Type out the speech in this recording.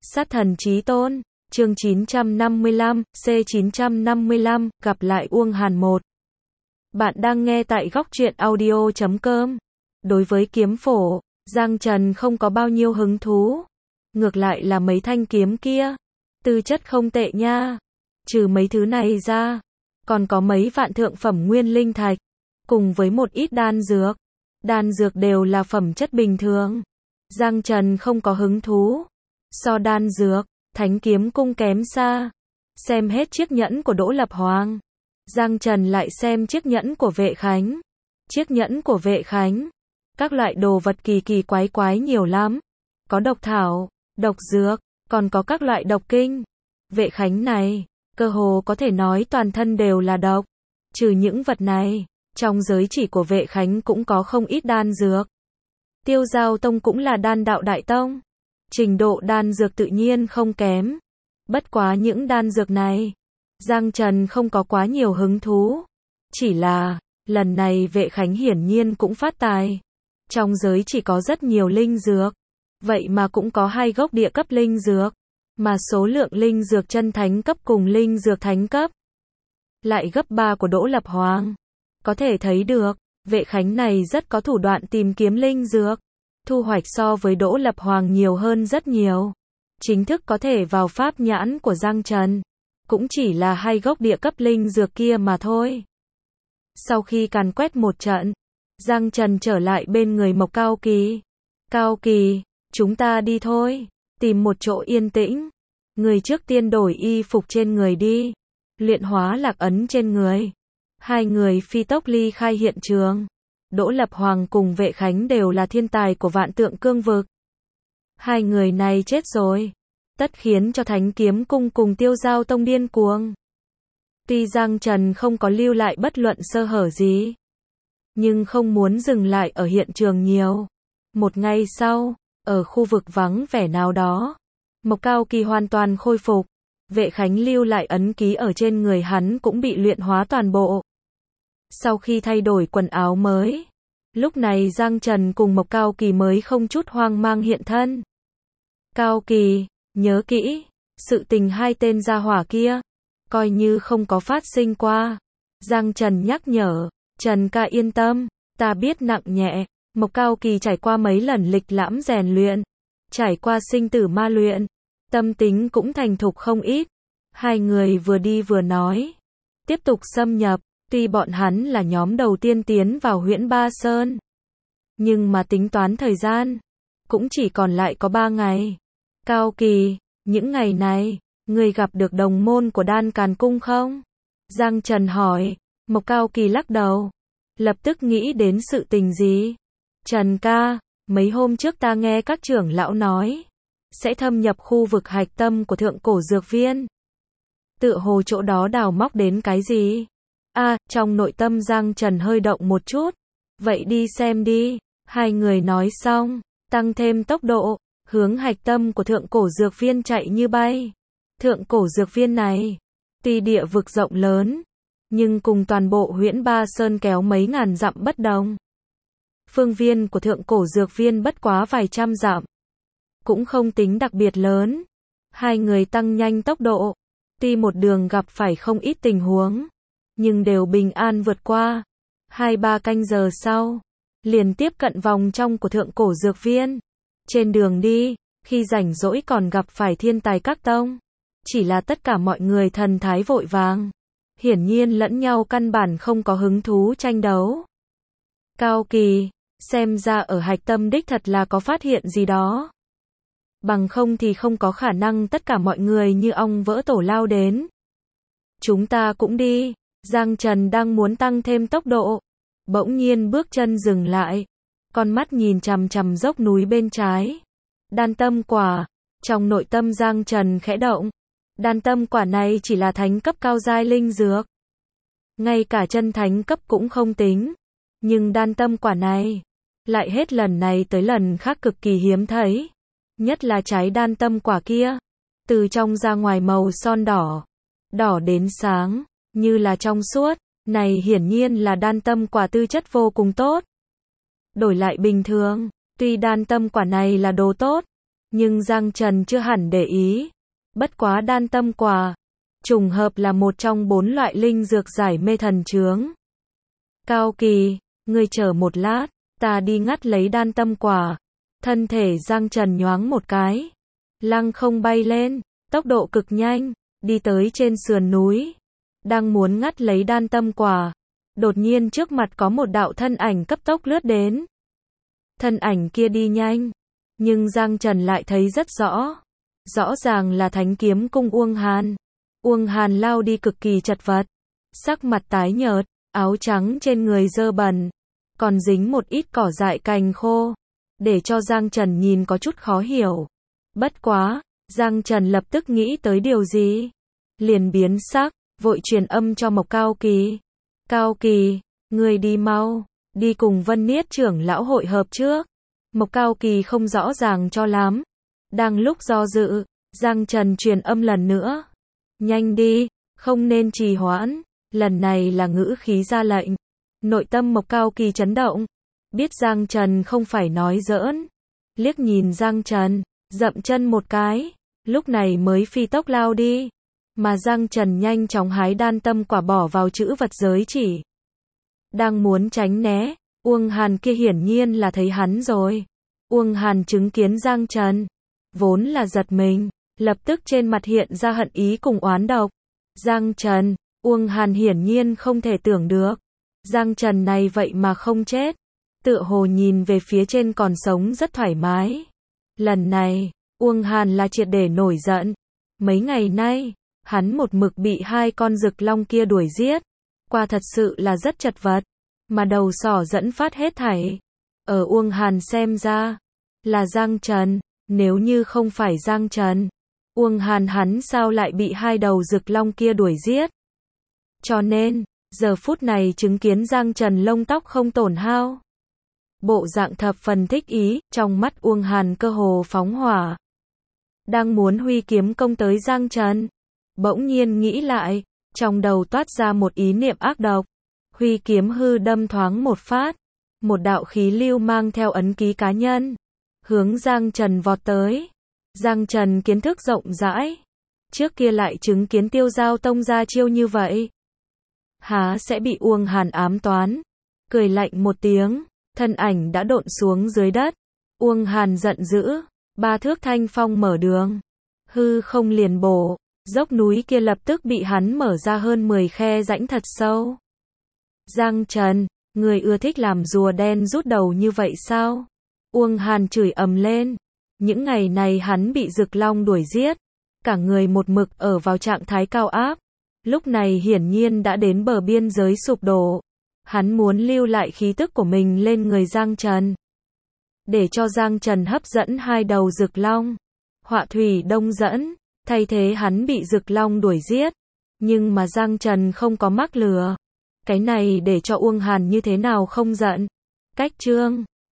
Sát thần chí tôn, chương 955, C955, gặp lại Uông Hàn 1. Bạn đang nghe tại góc truyện audio.com. Đối với kiếm phổ, Giang Trần không có bao nhiêu hứng thú. Ngược lại là mấy thanh kiếm kia. Tư chất không tệ nha. Trừ mấy thứ này ra, còn có mấy vạn thượng phẩm nguyên linh thạch, cùng với một ít đan dược. Đan dược đều là phẩm chất bình thường. Giang Trần không có hứng thú. So đan dược, Thánh Kiếm Cung kém xa. Xem hết chiếc nhẫn của Đỗ Lập Hoàng, Giang Trần lại xem chiếc nhẫn của Vệ Khánh. Chiếc nhẫn của Vệ Khánh, các loại đồ vật kỳ kỳ quái quái nhiều lắm. Có độc thảo, độc dược, còn có các loại độc kinh. Vệ Khánh này, cơ hồ có thể nói toàn thân đều là độc. Trừ những vật này, trong giới chỉ của Vệ Khánh cũng có không ít đan dược. Tiêu Giao Tông cũng là đan đạo đại tông. Trình độ đan dược tự nhiên không kém. Bất quá những đan dược này, Giang Trần không có quá nhiều hứng thú. Chỉ là, lần này Vệ Khánh hiển nhiên cũng phát tài. Trong giới chỉ có rất nhiều linh dược. Vậy mà cũng có 2 gốc địa cấp linh dược. Mà số lượng linh dược chân thánh cấp cùng linh dược thánh cấp lại gấp 3 của Đỗ Lập Hoàng. Có thể thấy được, Vệ Khánh này rất có thủ đoạn tìm kiếm linh dược. Thu hoạch so với Đỗ Lập Hoàng nhiều hơn rất nhiều. Chính thức có thể vào pháp nhãn của Giang Trần, cũng chỉ là 2 gốc địa cấp linh dược kia mà thôi. Sau khi càn quét một trận, Giang Trần trở lại bên người Mộc Cao Kỳ. Cao Kỳ, chúng ta đi thôi, tìm một chỗ yên tĩnh. Người trước tiên đổi y phục trên người đi, luyện hóa lạc ấn trên người. Hai người phi tốc ly khai hiện trường. Đỗ Lập Hoàng cùng Vệ Khánh đều là thiên tài của Vạn Tượng Cương vực. Hai người này chết rồi, tất khiến cho Thánh Kiếm Cung cùng Tiêu Giao Tông điên cuồng. Tuy Giang Trần không có lưu lại bất luận sơ hở gì, nhưng không muốn dừng lại ở hiện trường nhiều. Một ngày sau, ở khu vực vắng vẻ nào đó, Mộc Cao Kỳ hoàn toàn khôi phục. Vệ Khánh lưu lại ấn ký ở trên người hắn cũng bị luyện hóa toàn bộ. Sau khi thay đổi quần áo mới, lúc này Giang Trần cùng Mộc Cao Kỳ mới không chút hoang mang hiện thân. Cao Kỳ, nhớ kỹ, sự tình 2 tên gia hỏa kia, coi như không có phát sinh qua. Giang Trần nhắc nhở, Trần ca yên tâm, ta biết nặng nhẹ. Mộc Cao Kỳ trải qua mấy lần lịch lãm rèn luyện, trải qua sinh tử ma luyện, tâm tính cũng thành thục không ít. Hai người vừa đi vừa nói, tiếp tục xâm nhập. Tuy bọn hắn là nhóm đầu tiên tiến vào Huyễn Ba Sơn, nhưng mà tính toán thời gian, cũng chỉ còn lại có 3 ngày. Cao Kỳ, những ngày này, người gặp được đồng môn của Đan Càn Cung không? Giang Trần hỏi. Mộc Cao Kỳ lắc đầu, lập tức nghĩ đến sự tình gì? Trần ca, mấy hôm trước ta nghe các trưởng lão nói, sẽ thâm nhập khu vực hạch tâm của thượng cổ dược viên. Tựa hồ chỗ đó đào móc đến cái gì? Trong nội tâm Giang Trần hơi động một chút. Vậy đi xem đi. Hai người nói xong, tăng thêm tốc độ, hướng hạch tâm của thượng cổ dược viên chạy như bay. Thượng cổ dược viên này, tuy địa vực rộng lớn, nhưng cùng toàn bộ Huyễn Ba Sơn kéo mấy ngàn dặm bất đồng. Phương viên của thượng cổ dược viên bất quá vài trăm dặm, cũng không tính đặc biệt lớn. Hai người tăng nhanh tốc độ, tuy một đường gặp phải không ít tình huống, nhưng đều bình an vượt qua. 2-3 canh giờ sau, liền tiếp cận vòng trong của thượng cổ dược viên. Trên đường đi, khi rảnh rỗi còn gặp phải thiên tài các tông. Chỉ là tất cả mọi người thần thái vội vàng. Hiển nhiên lẫn nhau căn bản không có hứng thú tranh đấu. Cao Kỳ, xem ra ở hạch tâm đích thật là có phát hiện gì đó. Bằng không thì không có khả năng tất cả mọi người như ong vỡ tổ lao đến. Chúng ta cũng đi. Giang Trần đang muốn tăng thêm tốc độ, bỗng nhiên bước chân dừng lại, con mắt nhìn chằm chằm dốc núi bên trái. Đan tâm quả, trong nội tâm Giang Trần khẽ động. Đan tâm quả này chỉ là thánh cấp cao giai linh dược, ngay cả chân thánh cấp cũng không tính, nhưng đan tâm quả này lại hết lần này tới lần khác cực kỳ hiếm thấy, nhất là trái đan tâm quả kia, từ trong ra ngoài màu son đỏ, đỏ đến sáng, như là trong suốt. Này hiển nhiên là đan tâm quả tư chất vô cùng tốt. Đổi lại bình thường, tuy đan tâm quả này là đồ tốt, Nhưng Giang Trần chưa hẳn để ý. Bất quá đan tâm quả, trùng hợp là một trong 4 loại linh dược giải mê thần chướng. Cao Kỳ, ngươi chờ một lát, ta đi ngắt lấy đan tâm quả. Thân thể Giang Trần nhoáng một cái, lăng không bay lên, tốc độ cực nhanh, đi tới trên sườn núi. Đang muốn ngắt lấy đan tâm quả, đột nhiên trước mặt có một đạo thân ảnh cấp tốc lướt đến. Thân ảnh kia đi nhanh, nhưng Giang Trần lại thấy rất rõ. Rõ ràng là Thánh Kiếm Cung Uông Hàn. Uông Hàn lao đi cực kỳ chật vật, sắc mặt tái nhợt, áo trắng trên người dơ bẩn, còn dính một ít cỏ dại cành khô, để cho Giang Trần nhìn có chút khó hiểu. Bất quá, Giang Trần lập tức nghĩ tới điều gì, liền biến sắc, vội truyền âm cho Mộc Cao Kỳ. Cao Kỳ, người đi mau, đi cùng Vân Niết trưởng lão hội hợp trước. Mộc Cao Kỳ không rõ ràng cho lắm. Đang lúc do dự, Giang Trần truyền âm lần nữa. Nhanh đi, không nên trì hoãn. Lần này là ngữ khí ra lệnh. Nội tâm Mộc Cao Kỳ chấn động. Biết Giang Trần không phải nói giỡn. Liếc nhìn Giang Trần, dậm chân một cái. Lúc này mới phi tốc lao đi. Mà Giang Trần nhanh chóng hái đan tâm quả bỏ vào chữ vật giới chỉ. Đang muốn tránh né, Uông Hàn kia hiển nhiên là thấy hắn rồi. Uông Hàn chứng kiến Giang Trần, vốn là giật mình, lập tức trên mặt hiện ra hận ý cùng oán độc. Giang Trần, Uông Hàn hiển nhiên không thể tưởng được. Giang Trần này vậy mà không chết. Tựa hồ nhìn về phía trên còn sống rất thoải mái. Lần này, Uông Hàn là triệt để nổi giận. Mấy ngày nay, hắn một mực bị 2 con rực long kia đuổi giết. Qua thật sự là rất chật vật. Mà đầu sỏ dẫn phát hết thảy. Ở Uông Hàn xem ra, là Giang Trần. Nếu như không phải Giang Trần, Uông Hàn hắn sao lại bị 2 đầu rực long kia đuổi giết. Cho nên, giờ phút này chứng kiến Giang Trần lông tóc không tổn hao. Bộ dạng thập phần thích ý, trong mắt Uông Hàn cơ hồ phóng hỏa. Đang muốn huy kiếm công tới Giang Trần. Bỗng nhiên nghĩ lại, trong đầu toát ra một ý niệm ác độc. Huy kiếm hư đâm thoáng một phát. Một đạo khí lưu mang theo ấn ký cá nhân. Hướng Giang Trần vọt tới. Giang Trần kiến thức rộng rãi. Trước kia lại chứng kiến Tiêu Giao Tông ra chiêu như vậy. Há sẽ bị Uông Hàn ám toán. Cười lạnh một tiếng, thân ảnh đã độn xuống dưới đất. Uông Hàn giận dữ, 3 thước thanh phong mở đường. Hư không liền bổ, dốc núi kia lập tức bị hắn mở ra hơn 10 khe rãnh thật sâu. Giang Trần, người ưa thích làm rùa đen rút đầu như vậy sao? Uông Hàn chửi ầm lên. Những ngày này hắn bị rực long đuổi giết. Cả người một mực ở vào trạng thái cao áp. Lúc này hiển nhiên đã đến bờ biên giới sụp đổ. Hắn muốn lưu lại khí tức của mình lên người Giang Trần. Để cho Giang Trần hấp dẫn 2 đầu rực long. Họa thủy đông dẫn, thay thế hắn bị rực long đuổi giết. Nhưng mà Giang Trần không có mắc lừa. Cái này để cho Uông Hàn như thế nào không giận. Cách chương